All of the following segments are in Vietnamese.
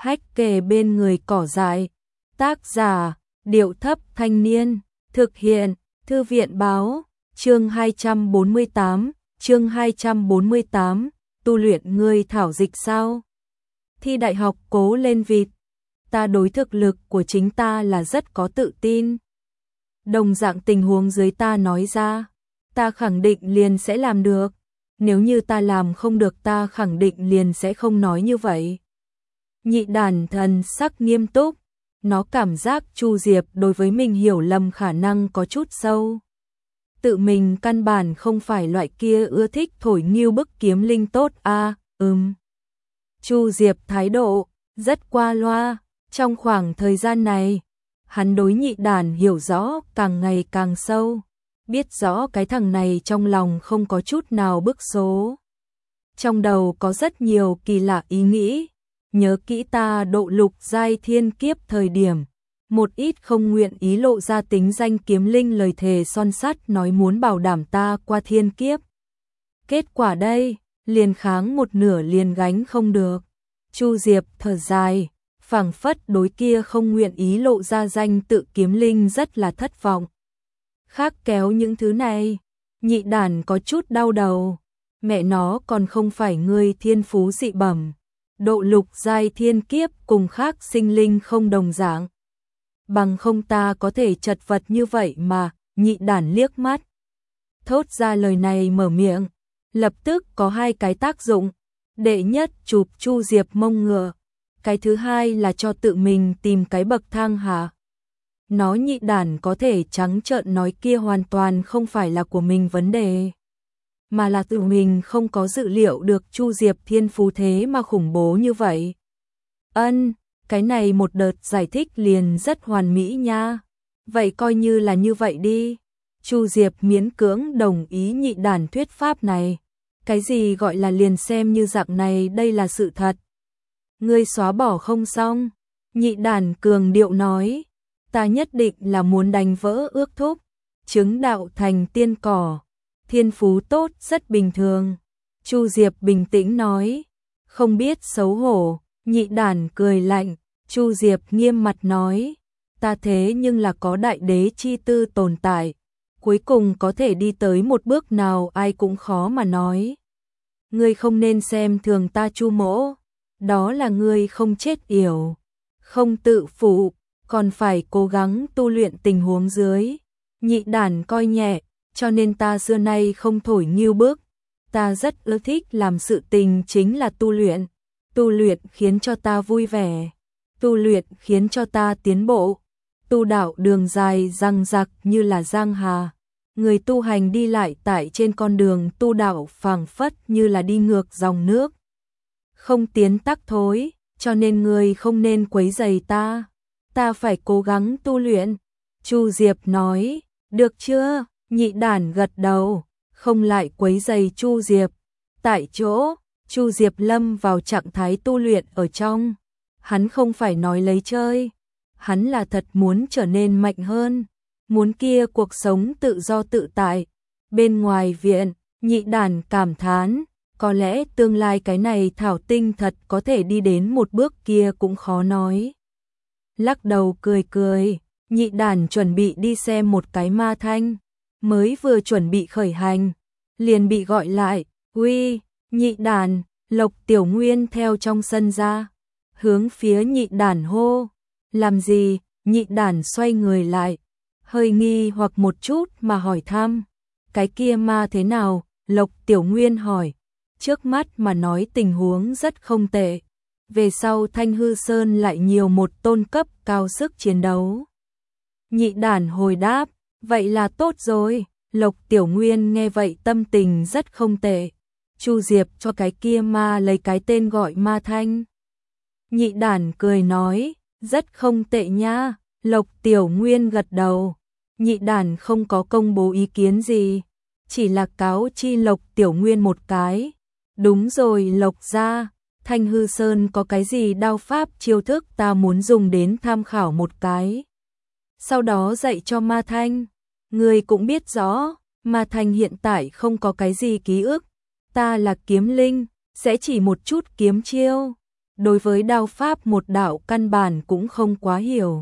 hách kề bên người cỏ dại. Tác giả, Điệu Thấp Thanh Niên. Thực hiện, Thư viện Báo. Chương 248, chương 248, tu luyện ngươi thảo dịch sao? Thi đại học cố lên vịt. Ta đối thực lực của chính ta là rất có tự tin. Đồng dạng tình huống dưới ta nói ra, ta khẳng định liền sẽ làm được. Nếu như ta làm không được ta khẳng định liền sẽ không nói như vậy. Nhị đàn thần sắc nghiêm túc, nó cảm giác Chu Diệp đối với mình hiểu lầm khả năng có chút sâu. Tự mình căn bản không phải loại kia ưa thích thổi nghiêu bức kiếm linh tốt a. Chu Diệp thái độ rất qua loa. Trong khoảng thời gian này, hắn đối nhị đàn hiểu rõ càng ngày càng sâu, biết rõ cái thằng này trong lòng không có chút nào bức số. Trong đầu có rất nhiều kỳ lạ ý nghĩ, nhớ kỹ ta độ lục giai thiên kiếp thời điểm, một ít không nguyện ý lộ ra tính danh kiếm linh lời thề son sắt nói muốn bảo đảm ta qua thiên kiếp. Kết quả đây, liền kháng một nửa liền gánh không được. Chu Diệp thở dài, phảng phất đối kia không nguyện ý lộ ra danh tự kiếm linh rất là thất vọng. Khác kéo những thứ này, nhị đàn có chút đau đầu. Mẹ nó còn không phải ngươi thiên phú dị bẩm, độ lục giai thiên kiếp cùng khác sinh linh không đồng dạng. Bằng không ta có thể chật vật như vậy mà. Nhị đàn liếc mắt thốt ra lời này mở miệng, lập tức có hai cái tác dụng. Đệ nhất chụp Chu Diệp mông ngựa, cái thứ hai là cho tự mình tìm cái bậc thang hạ. Nó nhị đàn có thể trắng trợn nói kia hoàn toàn không phải là của mình vấn đề, mà là tự mình không có dự liệu được Chu Diệp thiên phú thế mà khủng bố như vậy. Cái này một đợt giải thích liền rất hoàn mỹ nha. Vậy coi như là như vậy đi. Chu Diệp miễn cưỡng đồng ý nhị đàn thuyết pháp này. Cái gì gọi là liền xem như dạng này đây là sự thật. Ngươi xóa bỏ không xong. Nhị đàn cường điệu nói. Ta nhất định là muốn đánh vỡ ước thúc. Chứng đạo thành tiên cỏ. Thiên phú tốt rất bình thường. Chu Diệp bình tĩnh nói. Không biết xấu hổ. Nhị đàn cười lạnh. Chu Diệp nghiêm mặt nói. Ta thế nhưng là có đại đế chi tư tồn tại. Cuối cùng có thể đi tới một bước nào ai cũng khó mà nói. Ngươi không nên xem thường ta Chu mỗ. Đó là ngươi không chết yểu, không tự phụ, còn phải cố gắng tu luyện tình huống dưới. Nhị đàn coi nhẹ, cho nên ta xưa nay không thổi nghiêu bức. Ta rất ưa thích làm sự tình chính là tu luyện. Tu luyện khiến cho ta vui vẻ. Tu luyện khiến cho ta tiến bộ. Tu đạo đường dài răng rặc như là giang hà. Người tu hành đi lại tại trên con đường tu đạo phảng phất như là đi ngược dòng nước. Không tiến tắc thối, cho nên người không nên quấy rầy ta. Ta phải cố gắng tu luyện. Chu Diệp nói, được chưa? Nhị đàn gật đầu, không lại quấy rầy Chu Diệp. Tại chỗ, Chu Diệp lâm vào trạng thái tu luyện ở trong. Hắn không phải nói lấy chơi, hắn là thật muốn trở nên mạnh hơn, muốn kia cuộc sống tự do tự tại. Bên ngoài viện, nhị đàn cảm thán, có lẽ tương lai cái này thảo tinh thật có thể đi đến một bước kia cũng khó nói. Lắc đầu cười cười, nhị đàn chuẩn bị đi xem một cái ma thanh, mới vừa chuẩn bị khởi hành, liền bị gọi lại. Uy, nhị đàn. Lộc Tiểu Nguyên theo trong sân ra, hướng phía nhị đàn hô. Làm gì? Nhị đàn xoay người lại, hơi nghi hoặc một chút mà hỏi thăm. Cái kia ma thế nào? Lộc Tiểu Nguyên hỏi. Trước mắt mà nói tình huống rất không tệ. Về sau Thanh Hư Sơn lại nhiều một tôn cấp cao sức chiến đấu. Nhị đàn hồi đáp, vậy là tốt rồi. Lộc Tiểu Nguyên nghe vậy tâm tình rất không tệ. Chu Diệp cho cái kia ma lấy cái tên gọi Ma Thanh. Nhị đàn cười nói, rất không tệ nha. Lộc Tiểu Nguyên gật đầu. Nhị đàn không có công bố ý kiến gì, chỉ là cáo chi Lộc Tiểu Nguyên một cái. Đúng rồi Lộc gia, Thanh Hư Sơn có cái gì đao pháp chiêu thức ta muốn dùng đến tham khảo một cái. Sau đó dạy cho Ma Thanh. Người cũng biết rõ, Ma Thanh hiện tại không có cái gì ký ức. Ta là kiếm linh, sẽ chỉ một chút kiếm chiêu. đối với đao pháp một đạo căn bản cũng không quá hiểu.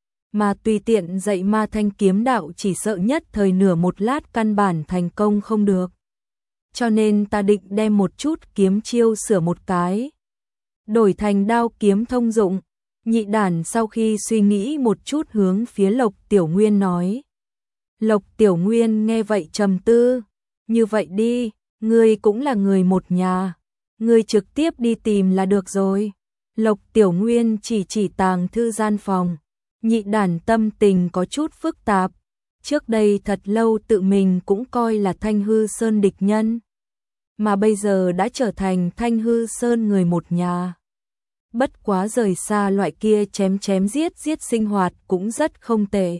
Mà tùy tiện dạy Ma Thanh kiếm đạo chỉ sợ nhất thời nửa một lát căn bản thành công không được. Cho nên ta định đem một chút kiếm chiêu sửa một cái, đổi thành đao kiếm thông dụng. Nhị đản sau khi suy nghĩ một chút hướng phía Lộc Tiểu Nguyên nói. Lộc Tiểu Nguyên nghe vậy trầm tư, như vậy đi, ngươi cũng là người một nhà, ngươi trực tiếp đi tìm là được rồi. Lộc Tiểu Nguyên chỉ tàng thư gian phòng. Nhị đản tâm tình có chút phức tạp, trước đây thật lâu tự mình cũng coi là Thanh Hư Sơn địch nhân, mà bây giờ đã trở thành Thanh Hư Sơn người một nhà. Bất quá rời xa loại kia chém giết sinh hoạt cũng rất không tệ.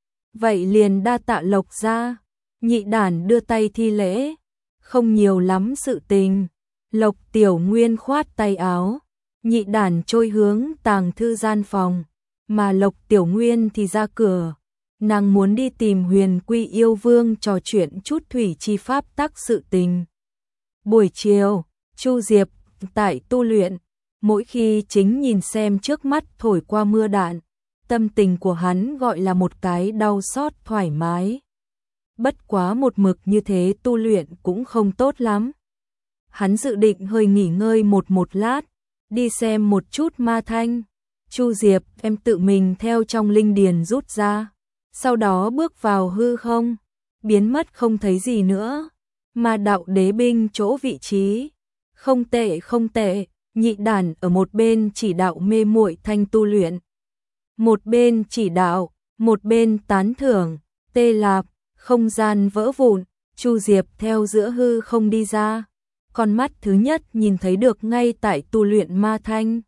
Vậy liền đa tạ Lộc gia. Nhị đản đưa tay thi lễ, không nhiều lắm sự tình. Lộc Tiểu Nguyên khoát tay áo, nhị đản trôi hướng tàng thư gian phòng, mà Lộc Tiểu Nguyên thì ra cửa. Nàng muốn đi tìm Huyền Quy Yêu Vương trò chuyện chút thủy chi pháp tắc sự tình. Buổi chiều, Chu Diệp tại tu luyện, mỗi khi chính nhìn xem trước mắt thổi qua mưa đạn, tâm tình của hắn gọi là một cái đau xót thoải mái. Bất quá một mực như thế tu luyện cũng không tốt lắm. Hắn dự định hơi nghỉ ngơi một lát, đi xem một chút Ma Thanh. Chu Diệp, em tự mình theo trong linh điền rút ra, sau đó bước vào hư không, biến mất không thấy gì nữa. Ma đạo đế binh chỗ vị trí, không tệ. Nhị đản ở một bên chỉ đạo mê muội Thanh tu luyện, một bên chỉ đạo, một bên tán thưởng. Tê Lạp, không gian vỡ vụn, Chu Diệp theo giữa hư không đi ra, con mắt thứ nhất nhìn thấy được ngay tại tu luyện Ma Thanh.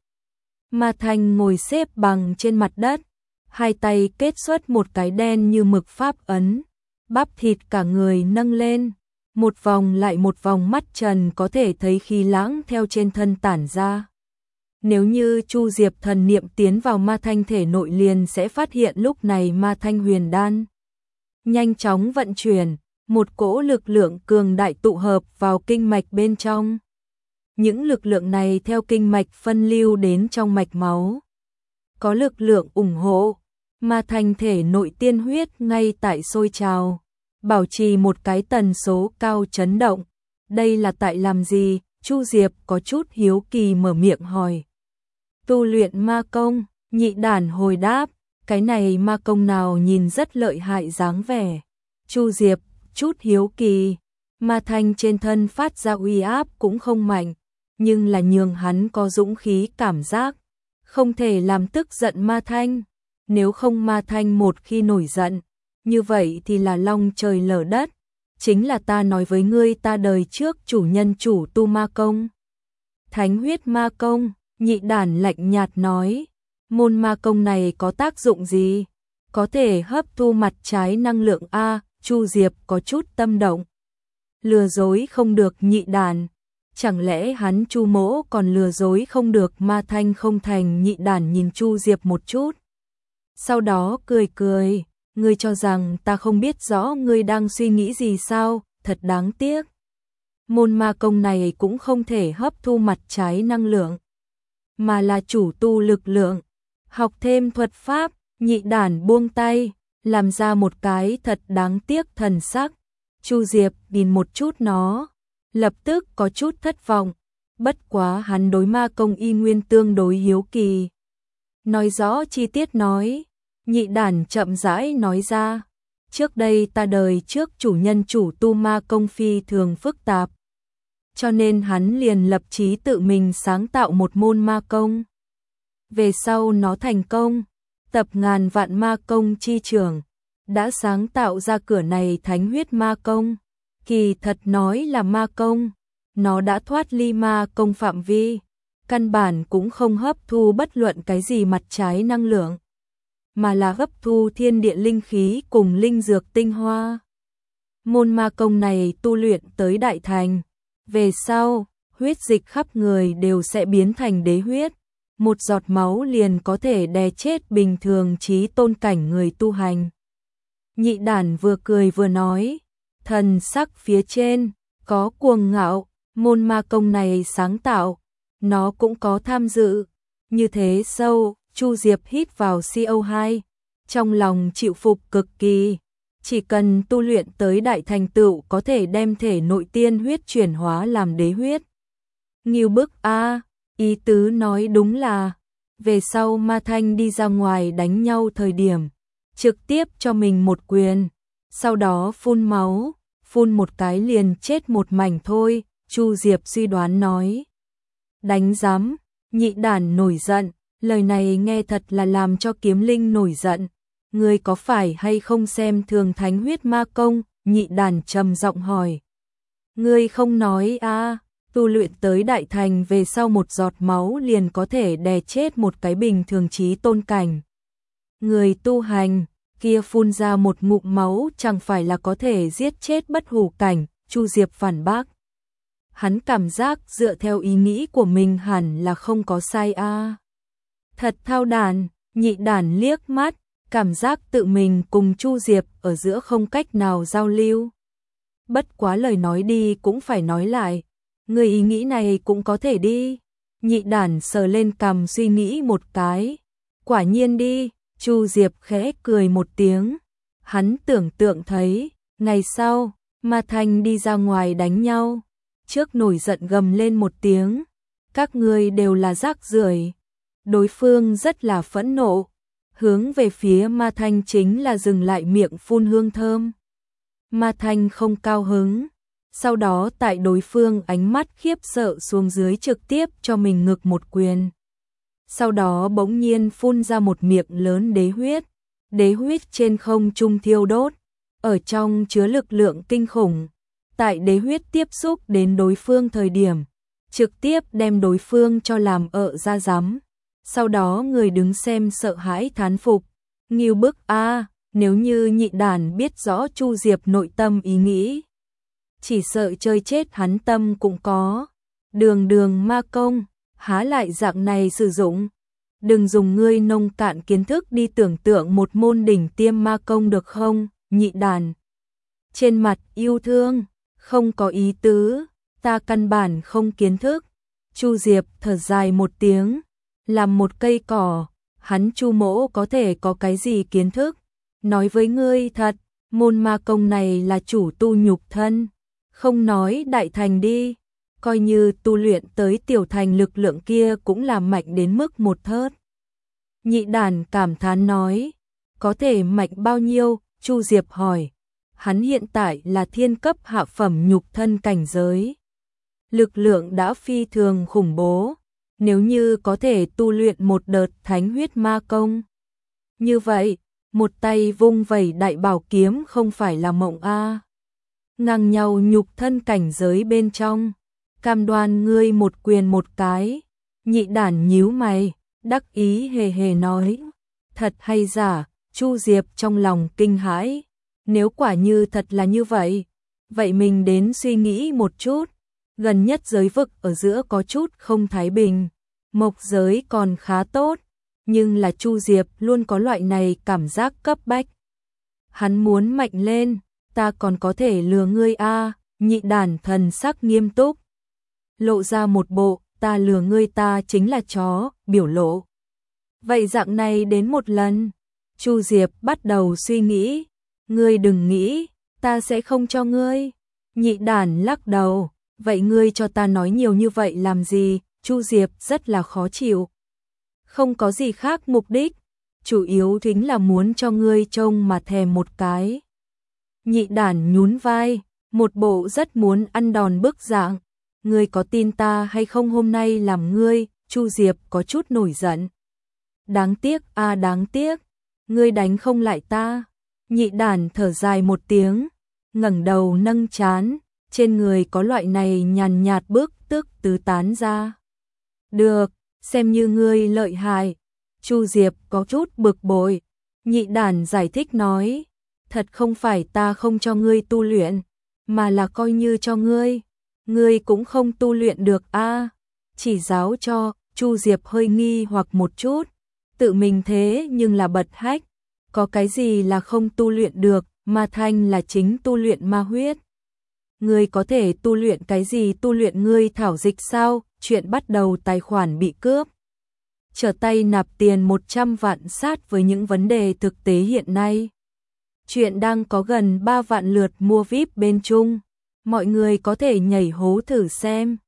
Ma Thanh ngồi xếp bằng trên mặt đất, hai tay kết xuất một cái đen như mực pháp ấn, bắp thịt cả người nâng lên, một vòng lại một vòng mắt trần có thể thấy khí lãng theo trên thân tản ra. Nếu như Chu Diệp thần niệm tiến vào Ma Thanh thể nội liền sẽ phát hiện lúc này Ma Thanh huyền đan nhanh chóng vận chuyển, một cỗ lực lượng cường đại tụ hợp vào kinh mạch bên trong. Những lực lượng này theo kinh mạch phân lưu đến trong mạch máu. Có lực lượng ủng hộ, Ma Thanh thể nội tiên huyết ngay tại sôi trào, bảo trì một cái tần số cao chấn động. Đây là tại làm gì? Chu Diệp có chút hiếu kỳ mở miệng hỏi. Tu luyện ma công, nhị đản hồi đáp, cái này ma công nào nhìn rất lợi hại dáng vẻ. Chu Diệp chút hiếu kỳ, Ma Thanh trên thân phát ra uy áp cũng không mạnh, nhưng là nhường hắn có dũng khí cảm giác, không thể làm tức giận Ma Thanh. Nếu không Ma Thanh một khi nổi giận, như vậy thì là long trời lở đất. Chính là ta nói với ngươi, ta đời trước chủ nhân chủ tu ma công, Thánh huyết ma công. Nhị đản lạnh nhạt nói, môn ma công này có tác dụng gì? Có thể hấp thu mặt trái năng lượng a. Chu Diệp có chút tâm động. Lừa dối không được nhị đản, chẳng lẽ hắn Chu mỗ còn lừa dối không được Ma Thanh không thành? Nhị đản nhìn Chu Diệp một chút, sau đó cười, ngươi cho rằng ta không biết rõ ngươi đang suy nghĩ gì sao? Thật đáng tiếc. Môn ma công này cũng không thể hấp thu mặt trái năng lượng, mà là chủ tu lực lượng. Học thêm thuật pháp. Nhị đản buông tay, làm ra một cái thật đáng tiếc thần sắc. Chu Diệp nhìn một chút nó, lập tức có chút thất vọng. Bất quá hắn đối ma công y nguyên tương đối hiếu kỳ. Nói rõ chi tiết nói. Nhị đản chậm rãi nói ra, trước đây ta đời trước chủ nhân chủ tu ma công phi thường phức tạp, cho nên hắn liền lập chí tự mình sáng tạo một môn ma công. Về sau nó thành công, tập ngàn vạn ma công chi trường, đã sáng tạo ra cửa này thánh huyết ma công. Kỳ thật nói là ma công, nó đã thoát ly ma công phạm vi, căn bản cũng không hấp thu bất luận cái gì mặt trái năng lượng, mà là hấp thu thiên địa linh khí cùng linh dược tinh hoa. Môn ma công này tu luyện tới đại thành, về sau, huyết dịch khắp người đều sẽ biến thành đế huyết, một giọt máu liền có thể đè chết bình thường chí tôn cảnh người tu hành. Nhị đản vừa cười vừa nói, thần sắc phía trên có cuồng ngạo. Môn ma công này sáng tạo, nó cũng có tham dự. Như thế sâu, Chu Diệp hít vào CO2, trong lòng chịu phục cực kỳ. Chỉ cần tu luyện tới đại thành tựu có thể đem thể nội tiên huyết chuyển hóa làm đế huyết. Ngưu bức a, ý tứ nói đúng là, về sau Ma Thanh đi ra ngoài đánh nhau thời điểm, trực tiếp cho mình một quyền, sau đó phun máu, phun một cái liền chết một mảnh thôi, Chu Diệp suy đoán nói. Đánh giám, Nhị Đản nổi giận, lời này nghe thật là làm cho Kiếm Linh nổi giận. Ngươi có phải hay không xem thường Thánh Huyết Ma Công? Nhị Đản trầm giọng hỏi. Ngươi không nói a, tu luyện tới đại thành về sau một giọt máu liền có thể đè chết một cái bình thường chí tôn cảnh. Người tu hành, kia phun ra một ngụm máu chẳng phải là có thể giết chết bất hủ cảnh, Chu Diệp phản bác. Hắn cảm giác dựa theo ý nghĩ của mình hẳn là không có sai a. Thật thao đản, Nhị Đản liếc mắt, cảm giác tự mình cùng Chu Diệp ở giữa không cách nào giao lưu. Bất quá lời nói đi cũng phải nói lại, người ý nghĩ này cũng có thể đi. Nhị Đản sờ lên cằm suy nghĩ một cái. Quả nhiên đi, Chu Diệp khẽ cười một tiếng. Hắn tưởng tượng thấy, ngày sau, Ma Thanh đi ra ngoài đánh nhau. Trước nổi giận gầm lên một tiếng. Các ngươi đều là rác rưởi. Đối phương rất là phẫn nộ. Hướng về phía Ma Thanh chính là dừng lại miệng phun hương thơm. Ma Thanh không cao hứng. Sau đó tại đối phương ánh mắt khiếp sợ xuống dưới trực tiếp cho mình ngực một quyền. Sau đó bỗng nhiên phun ra một miệng lớn đế huyết trên không trung thiêu đốt, ở trong chứa lực lượng kinh khủng. Tại đế huyết tiếp xúc đến đối phương thời điểm, trực tiếp đem đối phương cho làm ra rắm. Sau đó người đứng xem sợ hãi thán phục, Ngưu bức a, nếu như Nhị Đản biết rõ Chu Diệp nội tâm ý nghĩ, chỉ sợ chơi chết hắn tâm cũng có. Đường ma công, há lại dạng này sử dụng. Đừng dùng ngươi nông cạn kiến thức đi tưởng tượng một môn đỉnh tiêm ma công được không? Nhị Đản trên mặt yêu thương, không có ý tứ, ta căn bản không kiến thức. Chu Diệp thở dài một tiếng, làm một cây cỏ, hắn Chu mỗ có thể có cái gì kiến thức? Nói với ngươi thật, môn ma công này là chủ tu nhục thân, không nói đại thành đi, coi như tu luyện tới tiểu thành lực lượng kia cũng là mạnh đến mức một thớt. Nhị Đản cảm thán nói, có thể mạnh bao nhiêu? Chu Diệp hỏi. Hắn hiện tại là thiên cấp hạ phẩm nhục thân cảnh giới. Lực lượng đã phi thường khủng bố, nếu như có thể tu luyện một đợt Thánh Huyết Ma Công. Như vậy, một tay vung vẩy đại bảo kiếm không phải là mộng a. Ngang nhau nhục thân cảnh giới bên trong, cam đoan ngươi một quyền một cái. Nhị Đản nhíu mày, đắc ý hề hề nói, thật hay giả? Chu Diệp trong lòng kinh hãi, nếu quả như thật là như vậy, vậy mình đến suy nghĩ một chút, gần nhất giới vực ở giữa có chút không thái bình, mộc giới còn khá tốt, nhưng là Chu Diệp luôn có loại này cảm giác cấp bách. Hắn muốn mạnh lên, ta còn có thể lừa ngươi a. Nhị Đản thần sắc nghiêm túc, lộ ra một bộ ta lừa ngươi ta chính là chó biểu lộ. Vậy dạng này đến một lần. Chu Diệp bắt đầu suy nghĩ, ngươi đừng nghĩ, ta sẽ không cho ngươi. Nhị Đản lắc đầu, vậy ngươi cho ta nói nhiều như vậy làm gì? Chu Diệp rất là khó chịu. Không có gì khác mục đích, chủ yếu chính là muốn cho ngươi trông mà thèm một cái. Nhị Đản nhún vai, một bộ rất muốn ăn đòn bức dạng. Ngươi có tin ta hay không hôm nay làm ngươi? Chu Diệp có chút nổi giận. Đáng tiếc a, đáng tiếc, ngươi đánh không lại ta. Nhị Đản thở dài một tiếng, ngẩng đầu nâng trán, trên người có loại này nhàn nhạt bức tức tứ tán ra. Được, xem như ngươi lợi hại. Chu Diệp có chút bực bội. Nhị Đản giải thích nói, thật không phải ta không cho ngươi tu luyện, mà là coi như cho ngươi cũng không tu luyện được a. Chỉ giáo cho. Chu Diệp hơi nghi hoặc một chút, tự mình thế nhưng là bật hách, có cái gì là không tu luyện được? Ma Thanh là chính tu luyện ma huyết. Ngươi có thể tu luyện cái gì? Tu luyện ngươi thảo dịch sao? chuyện bắt đầu tài khoản bị cướp. Trở tay nạp tiền 100 vạn sát với những vấn đề thực tế hiện nay. Chuyện đang có gần 3 vạn lượt mua VIP bên Trung. Mọi người có thể nhảy hố thử xem.